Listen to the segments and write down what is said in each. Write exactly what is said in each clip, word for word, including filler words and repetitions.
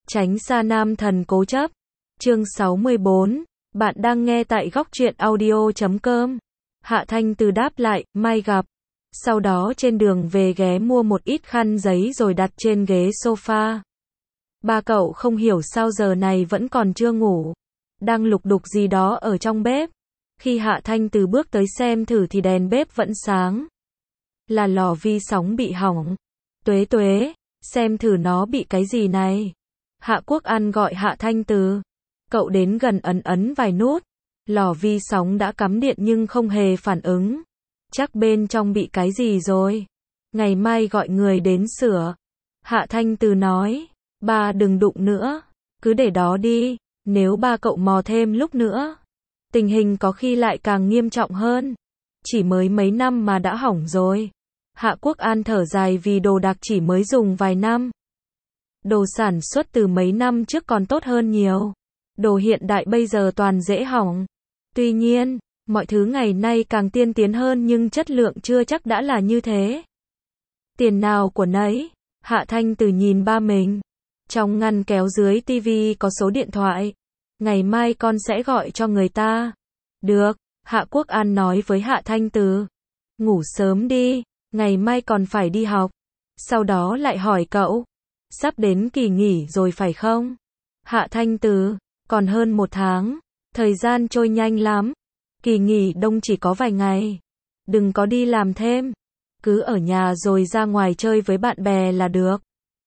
Tránh xa nam thần cố chấp. Chương sáu mươi bốn. Bạn đang nghe tại góc truyện audio chấm com. Hạ Thanh Từ đáp lại, mai gặp. Sau đó trên đường về ghé mua một ít khăn giấy rồi đặt trên ghế sofa. Ba cậu không hiểu sao giờ này vẫn còn chưa ngủ. Đang lục đục gì đó ở trong bếp. Khi Hạ Thanh Từ bước tới xem thử thì đèn bếp vẫn sáng. Là lò vi sóng bị hỏng. Tuế tuế, xem thử nó bị cái gì này. Hạ Quốc An gọi Hạ Thanh Từ. Cậu đến gần ấn ấn vài nút. Lò vi sóng đã cắm điện nhưng không hề phản ứng. Chắc bên trong bị cái gì rồi. Ngày mai gọi người đến sửa. Hạ Thanh Từ nói. Ba đừng đụng nữa. Cứ để đó đi. Nếu ba cậu mò thêm lúc nữa, tình hình có khi lại càng nghiêm trọng hơn. Chỉ mới mấy năm mà đã hỏng rồi. Hạ Quốc An thở dài vì đồ đạc chỉ mới dùng vài năm. Đồ sản xuất từ mấy năm trước còn tốt hơn nhiều. Đồ hiện đại bây giờ toàn dễ hỏng. Tuy nhiên, mọi thứ ngày nay càng tiên tiến hơn nhưng chất lượng chưa chắc đã là như thế. Tiền nào của nấy. Hạ Thanh Từ nhìn ba mình. Trong ngăn kéo dưới tivi có số điện thoại. Ngày mai con sẽ gọi cho người ta. Được, Hạ Quốc An nói với Hạ Thanh Từ. Ngủ sớm đi, ngày mai còn phải đi học. Sau đó lại hỏi cậu. Sắp đến kỳ nghỉ rồi phải không? Hạ Thanh Từ, còn hơn một tháng. Thời gian trôi nhanh lắm. Kỳ nghỉ đông chỉ có vài ngày. Đừng có đi làm thêm. Cứ ở nhà rồi ra ngoài chơi với bạn bè là được.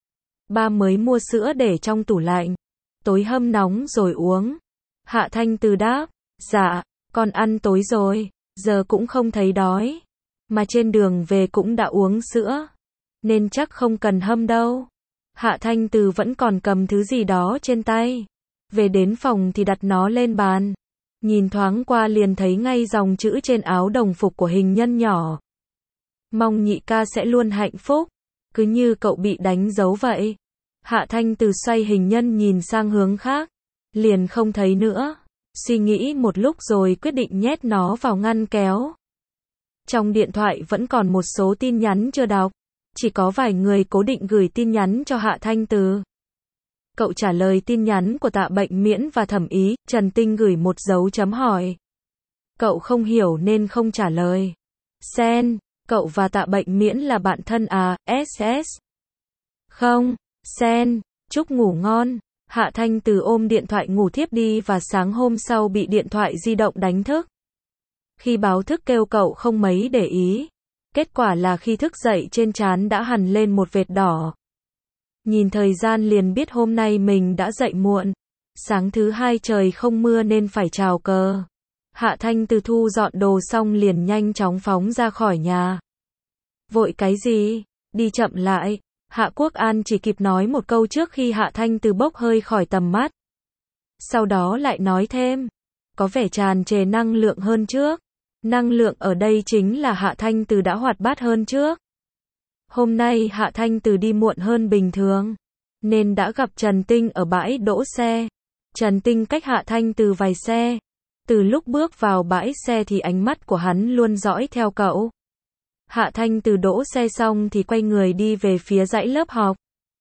Ba mới mua sữa để trong tủ lạnh. Tối hâm nóng rồi uống. Hạ Thanh Từ đáp. Dạ, con ăn tối rồi. Giờ cũng không thấy đói. Mà trên đường về cũng đã uống sữa. Nên chắc không cần hâm đâu. Hạ Thanh Từ vẫn còn cầm thứ gì đó trên tay. Về đến phòng thì đặt nó lên bàn. Nhìn thoáng qua liền thấy ngay dòng chữ trên áo đồng phục của hình nhân nhỏ. Mong nhị ca sẽ luôn hạnh phúc. Cứ như cậu bị đánh dấu vậy. Hạ Thanh Từ xoay hình nhân nhìn sang hướng khác. Liền không thấy nữa. Suy nghĩ một lúc rồi quyết định nhét nó vào ngăn kéo. Trong điện thoại vẫn còn một số tin nhắn chưa đọc. Chỉ có vài người cố định gửi tin nhắn cho Hạ Thanh Từ. Cậu trả lời tin nhắn của Tạ Bệnh Miễn và Thẩm Ý. Trần Tinh gửi một dấu chấm hỏi. Cậu không hiểu nên không trả lời. Sen, cậu và Tạ Bệnh Miễn là bạn thân à, ét ét. Không, Sen, chúc ngủ ngon. Hạ Thanh Từ ôm điện thoại ngủ thiếp đi và sáng hôm sau bị điện thoại di động đánh thức. Khi báo thức kêu cậu không mấy để ý. Kết quả là khi thức dậy trên trán đã hằn lên một vệt đỏ. Nhìn thời gian liền biết hôm nay mình đã dậy muộn. Sáng thứ hai trời không mưa nên phải chào cờ. Hạ Thanh Từ thu dọn đồ xong liền nhanh chóng phóng ra khỏi nhà. Vội cái gì? Đi chậm lại. Hạ Quốc An chỉ kịp nói một câu trước khi Hạ Thanh Từ bốc hơi khỏi tầm mắt. Sau đó lại nói thêm. Có vẻ tràn trề năng lượng hơn trước. Năng lượng ở đây chính là Hạ Thanh Từ đã hoạt bát hơn trước. Hôm nay Hạ Thanh Từ đi muộn hơn bình thường. Nên đã gặp Trần Tinh ở bãi đỗ xe. Trần Tinh cách Hạ Thanh Từ vài xe. Từ lúc bước vào bãi xe thì ánh mắt của hắn luôn dõi theo cậu. Hạ Thanh Từ đỗ xe xong thì quay người đi về phía dãy lớp học.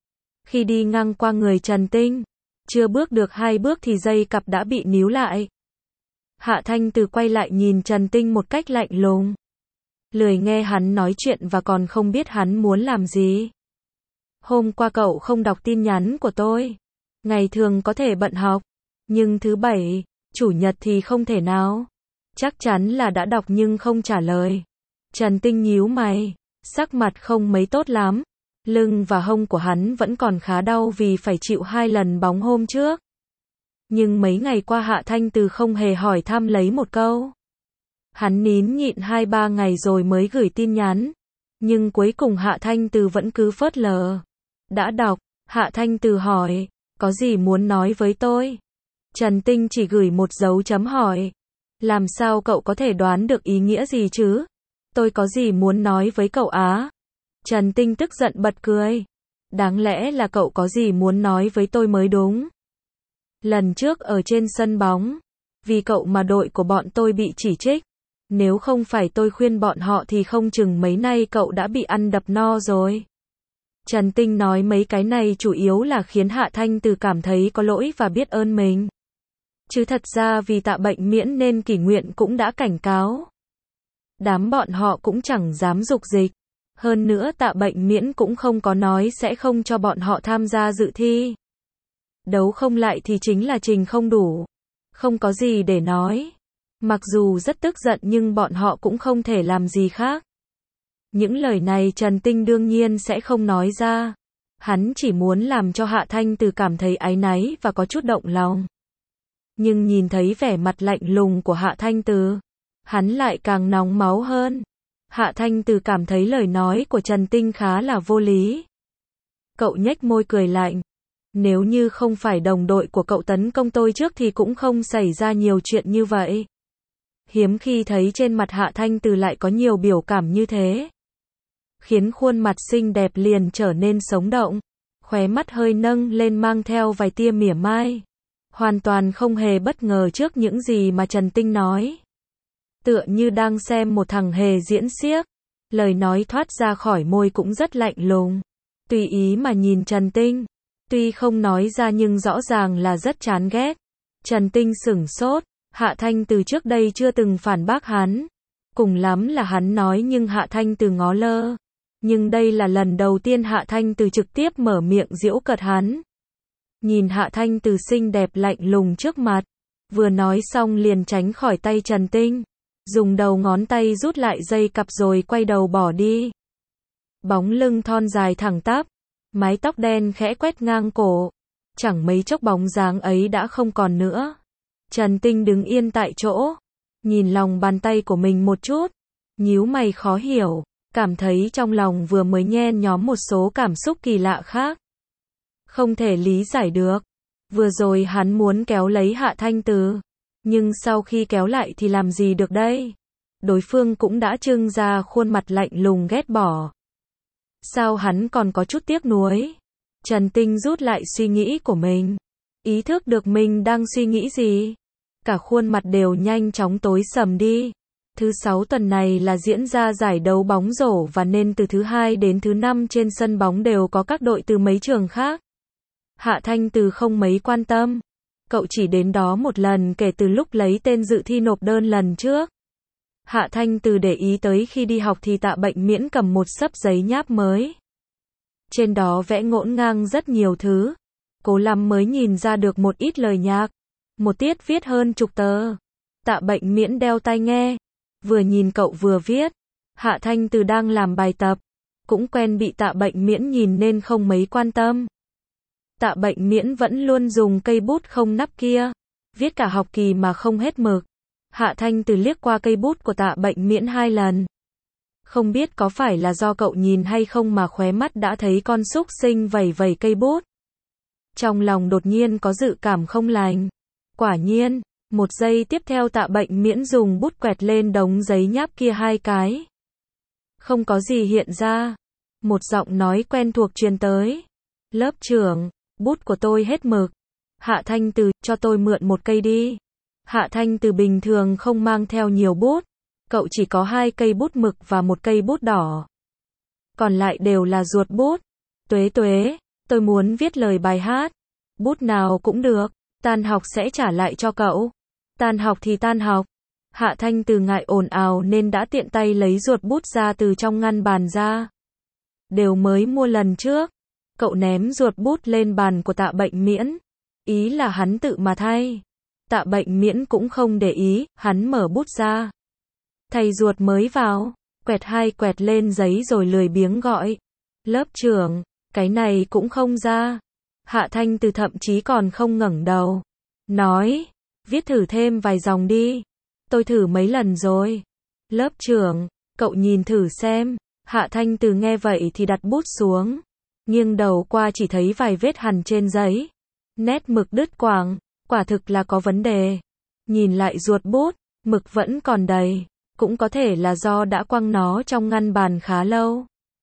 Khi đi ngang qua người Trần Tinh, chưa bước được hai bước thì dây cặp đã bị níu lại. Hạ Thanh Từ quay lại nhìn Trần Tinh một cách lạnh lùng. Lười nghe hắn nói chuyện và còn không biết hắn muốn làm gì. Hôm qua cậu không đọc tin nhắn của tôi. Ngày thường có thể bận học. Nhưng thứ bảy, chủ nhật thì không thể nào. Chắc chắn là đã đọc nhưng không trả lời. Trần Tinh nhíu mày. Sắc mặt không mấy tốt lắm. Lưng và hông của hắn vẫn còn khá đau vì phải chịu hai lần bóng hôm trước. Nhưng mấy ngày qua Hạ Thanh Từ không hề hỏi thăm lấy một câu. Hắn nín nhịn hai ba ngày rồi mới gửi tin nhắn. Nhưng cuối cùng Hạ Thanh Từ vẫn cứ phớt lờ. Đã đọc, Hạ Thanh Từ hỏi. Có gì muốn nói với tôi? Trần Tinh chỉ gửi một dấu chấm hỏi. Làm sao cậu có thể đoán được ý nghĩa gì chứ? Tôi có gì muốn nói với cậu á? Trần Tinh tức giận bật cười. Đáng lẽ là cậu có gì muốn nói với tôi mới đúng. Lần trước ở trên sân bóng, vì cậu mà đội của bọn tôi bị chỉ trích. Nếu không phải tôi khuyên bọn họ thì không chừng mấy nay cậu đã bị ăn đập no rồi. Trần Tinh nói mấy cái này chủ yếu là khiến Hạ Thanh Từ cảm thấy có lỗi và biết ơn mình. Chứ thật ra vì Tạ Bệnh Miễn nên Kỷ Nguyện cũng đã cảnh cáo. Đám bọn họ cũng chẳng dám dục dịch. Hơn nữa Tạ Bệnh Miễn cũng không có nói sẽ không cho bọn họ tham gia dự thi. Đấu không lại thì chính là trình không đủ. Không có gì để nói. Mặc dù rất tức giận nhưng bọn họ cũng không thể làm gì khác. Những lời này Trần Tinh đương nhiên sẽ không nói ra. Hắn chỉ muốn làm cho Hạ Thanh Từ cảm thấy áy náy và có chút động lòng. Nhưng nhìn thấy vẻ mặt lạnh lùng của Hạ Thanh Từ, hắn lại càng nóng máu hơn. Hạ Thanh Từ cảm thấy lời nói của Trần Tinh khá là vô lý. Cậu nhếch môi cười lạnh. Nếu như không phải đồng đội của cậu tấn công tôi trước thì cũng không xảy ra nhiều chuyện như vậy. Hiếm khi thấy trên mặt Hạ Thanh Từ lại có nhiều biểu cảm như thế. Khiến khuôn mặt xinh đẹp liền trở nên sống động. Khóe mắt hơi nâng lên mang theo vài tia mỉa mai. Hoàn toàn không hề bất ngờ trước những gì mà Trần Tinh nói. Tựa như đang xem một thằng hề diễn xiếc. Lời nói thoát ra khỏi môi cũng rất lạnh lùng. Tùy ý mà nhìn Trần Tinh. Tuy không nói ra nhưng rõ ràng là rất chán ghét. Trần Tinh sửng sốt. Hạ Thanh Từ trước đây chưa từng phản bác hắn. Cùng lắm là hắn nói nhưng Hạ Thanh Từ ngó lơ. Nhưng đây là lần đầu tiên Hạ Thanh Từ trực tiếp mở miệng giễu cợt hắn. Nhìn Hạ Thanh Từ xinh đẹp lạnh lùng trước mặt. Vừa nói xong liền tránh khỏi tay Trần Tinh. Dùng đầu ngón tay rút lại dây cặp rồi quay đầu bỏ đi. Bóng lưng thon dài thẳng tắp. Mái tóc đen khẽ quét ngang cổ. Chẳng mấy chốc bóng dáng ấy đã không còn nữa. Trần Tinh đứng yên tại chỗ. Nhìn lòng bàn tay của mình một chút. Nhíu mày khó hiểu. Cảm thấy trong lòng vừa mới nhen nhóm một số cảm xúc kỳ lạ khác. Không thể lý giải được. Vừa rồi hắn muốn kéo lấy Hạ Thanh Từ. Nhưng sau khi kéo lại thì làm gì được đây? Đối phương cũng đã trưng ra khuôn mặt lạnh lùng ghét bỏ. Sao hắn còn có chút tiếc nuối? Trần Tinh rút lại suy nghĩ của mình. Ý thức được mình đang suy nghĩ gì? Cả khuôn mặt đều nhanh chóng tối sầm đi. Thứ sáu tuần này là diễn ra giải đấu bóng rổ và nên từ thứ hai đến thứ năm trên sân bóng đều có các đội từ mấy trường khác. Hạ Thanh Từ không mấy quan tâm. Cậu chỉ đến đó một lần kể từ lúc lấy tên dự thi nộp đơn lần trước. Hạ Thanh Từ để ý tới khi đi học thì Tạ Bệnh Miễn cầm một xấp giấy nháp mới. Trên đó vẽ ngổn ngang rất nhiều thứ. Cố lắm mới nhìn ra được một ít lời nhạc. Một tiết viết hơn chục tờ. Tạ Bệnh Miễn đeo tai nghe. Vừa nhìn cậu vừa viết. Hạ Thanh Từ đang làm bài tập. Cũng quen bị Tạ Bệnh Miễn nhìn nên không mấy quan tâm. Tạ Bệnh Miễn vẫn luôn dùng cây bút không nắp kia. Viết cả học kỳ mà không hết mực. Hạ Thanh Từ liếc qua cây bút của Tạ Bệnh Miễn hai lần. Không biết có phải là do cậu nhìn hay không mà khóe mắt đã thấy con súc sinh vẩy vẩy cây bút. Trong lòng đột nhiên có dự cảm không lành. Quả nhiên, một giây tiếp theo Tạ Bệnh Miễn dùng bút quẹt lên đống giấy nháp kia hai cái. Không có gì hiện ra. Một giọng nói quen thuộc truyền tới. Lớp trưởng, bút của tôi hết mực. Hạ Thanh Từ, cho tôi mượn một cây đi. Hạ Thanh Từ bình thường không mang theo nhiều bút. Cậu chỉ có hai cây bút mực và một cây bút đỏ. Còn lại đều là ruột bút. Tuế tuế, tôi muốn viết lời bài hát. Bút nào cũng được. Tan học sẽ trả lại cho cậu. Tan học thì tan học. Hạ Thanh Từ ngại ồn ào nên đã tiện tay lấy ruột bút ra từ trong ngăn bàn ra. Đều mới mua lần trước. Cậu ném ruột bút lên bàn của Tạ Bệnh Miễn. Ý là hắn tự mà thay. Tạ Bệnh Miễn cũng không để ý, hắn mở bút ra. Thầy ruột mới vào, quẹt hai quẹt lên giấy rồi lười biếng gọi. Lớp trưởng, cái này cũng không ra. Hạ Thanh Từ thậm chí còn không ngẩng đầu. Nói, viết thử thêm vài dòng đi. Tôi thử mấy lần rồi. Lớp trưởng, cậu nhìn thử xem. Hạ Thanh Từ nghe vậy thì đặt bút xuống. Nghiêng đầu qua chỉ thấy vài vết hằn trên giấy. Nét mực đứt quãng, quả thực là có vấn đề. Nhìn lại ruột bút, mực vẫn còn đầy. Cũng có thể là do đã quăng nó trong ngăn bàn khá lâu.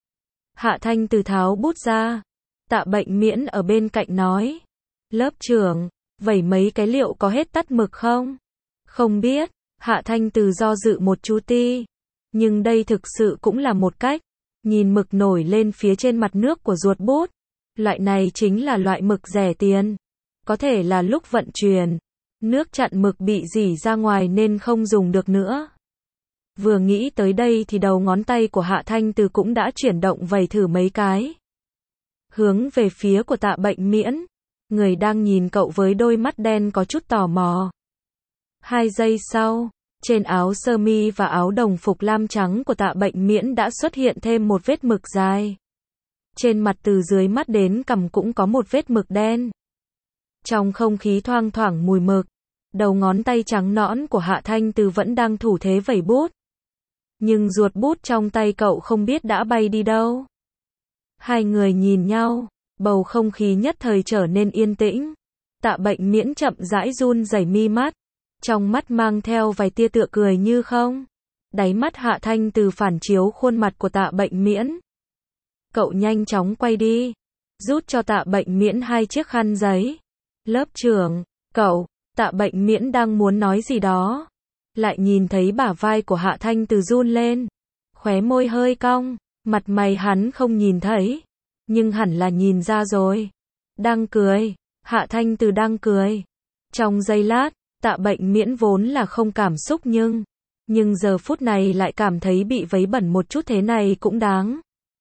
Hạ Thanh Từ tháo bút ra. Tạ Bệnh Miễn ở bên cạnh nói. Lớp trưởng, vậy mấy cái liệu có hết tắt mực không? Không biết. Hạ Thanh Từ do dự một chú ti. Nhưng đây thực sự cũng là một cách. nhìn mực nổi lên phía trên mặt nước của ruột bút. Loại này chính là loại mực rẻ tiền. Có thể là lúc vận chuyển, nước chặn mực bị rỉ ra ngoài nên không dùng được nữa. Vừa nghĩ tới đây thì đầu ngón tay của Hạ Thanh Từ cũng đã chuyển động vẩy thử mấy cái. Hướng về phía của Tạ Bệnh Miễn. Người đang nhìn cậu với đôi mắt đen có chút tò mò. Hai giây sau, trên áo sơ mi và áo đồng phục lam trắng của Tạ Bệnh Miễn đã xuất hiện thêm một vết mực dài. Trên mặt từ dưới mắt đến cằm cũng có một vết mực đen. Trong không khí thoang thoảng mùi mực, đầu ngón tay trắng nõn của Hạ Thanh Từ vẫn đang thủ thế vẩy bút. Nhưng ruột bút trong tay cậu không biết đã bay đi đâu. Hai người nhìn nhau, bầu không khí nhất thời trở nên yên tĩnh. Tạ Bệnh Miễn chậm rãi run rẩy mi mắt, trong mắt mang theo vài tia tựa cười như không. Đáy mắt Hạ Thanh Từ phản chiếu khuôn mặt của Tạ Bệnh Miễn. Cậu nhanh chóng quay đi, rút cho Tạ Bệnh Miễn hai chiếc khăn giấy. Lớp trưởng, cậu, Tạ Bệnh Miễn đang muốn nói gì đó, lại nhìn thấy bả vai của Hạ Thanh Từ run lên, khóe môi hơi cong, mặt mày hắn không nhìn thấy, nhưng hẳn là nhìn ra rồi. Đang cười, Hạ Thanh Từ đang cười. Trong giây lát, Tạ Bệnh Miễn vốn là không cảm xúc nhưng, nhưng giờ phút này lại cảm thấy bị vấy bẩn một chút thế này cũng đáng.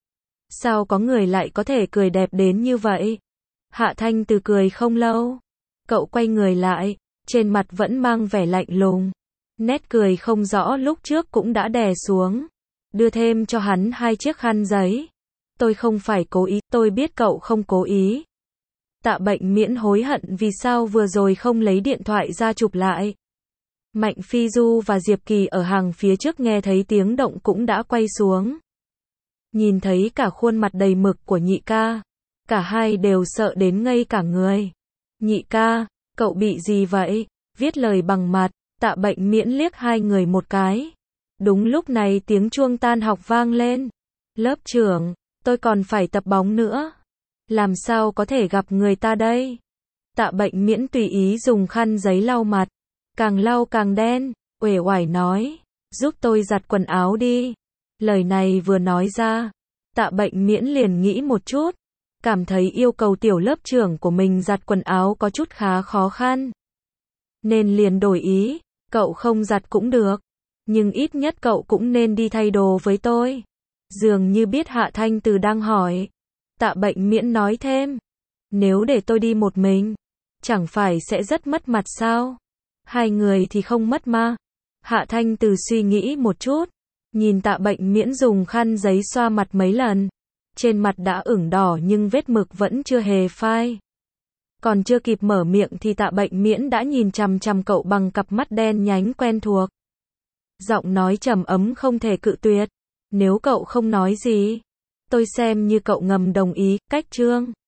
Sao có người lại có thể cười đẹp đến như vậy? Hạ Thanh Từ cười không lâu, cậu quay người lại, trên mặt vẫn mang vẻ lạnh lùng. Nét cười không rõ lúc trước cũng đã đè xuống, đưa thêm cho hắn hai chiếc khăn giấy. Tôi không phải cố ý, tôi biết cậu không cố ý. Tạ Bệnh Miễn hối hận vì sao vừa rồi không lấy điện thoại ra chụp lại. Mạnh Phi Du và Diệp Kỳ ở hàng phía trước nghe thấy tiếng động cũng đã quay xuống. Nhìn thấy cả khuôn mặt đầy mực của nhị ca, cả hai đều sợ đến ngây cả người. Nhị ca, cậu bị gì vậy? Viết lời bằng mặt, Tạ Bệnh Miễn liếc hai người một cái. Đúng lúc này tiếng chuông tan học vang lên. Lớp trưởng, tôi còn phải tập bóng nữa. Làm sao có thể gặp người ta đây? Tạ Bệnh Miễn tùy ý dùng khăn giấy lau mặt, càng lau càng đen, uể oải nói, giúp tôi giặt quần áo đi. Lời này vừa nói ra, Tạ Bệnh Miễn liền nghĩ một chút, cảm thấy yêu cầu tiểu lớp trưởng của mình giặt quần áo có chút khá khó khăn. Nên liền đổi ý, cậu không giặt cũng được, nhưng ít nhất cậu cũng nên đi thay đồ với tôi. Dường như biết Hạ Thanh Từ đang hỏi, Tạ Bệnh Miễn nói thêm, nếu để tôi đi một mình, chẳng phải sẽ rất mất mặt sao? Hai người thì không mất mà. Hạ Thanh Từ suy nghĩ một chút, nhìn Tạ Bệnh Miễn dùng khăn giấy xoa mặt mấy lần, trên mặt đã ửng đỏ nhưng vết mực vẫn chưa hề phai. Còn chưa kịp mở miệng thì Tạ Bệnh Miễn đã nhìn chằm chằm cậu bằng cặp mắt đen nhánh quen thuộc. Giọng nói trầm ấm không thể cự tuyệt, nếu cậu không nói gì, tôi xem như cậu ngầm đồng ý. Cách chương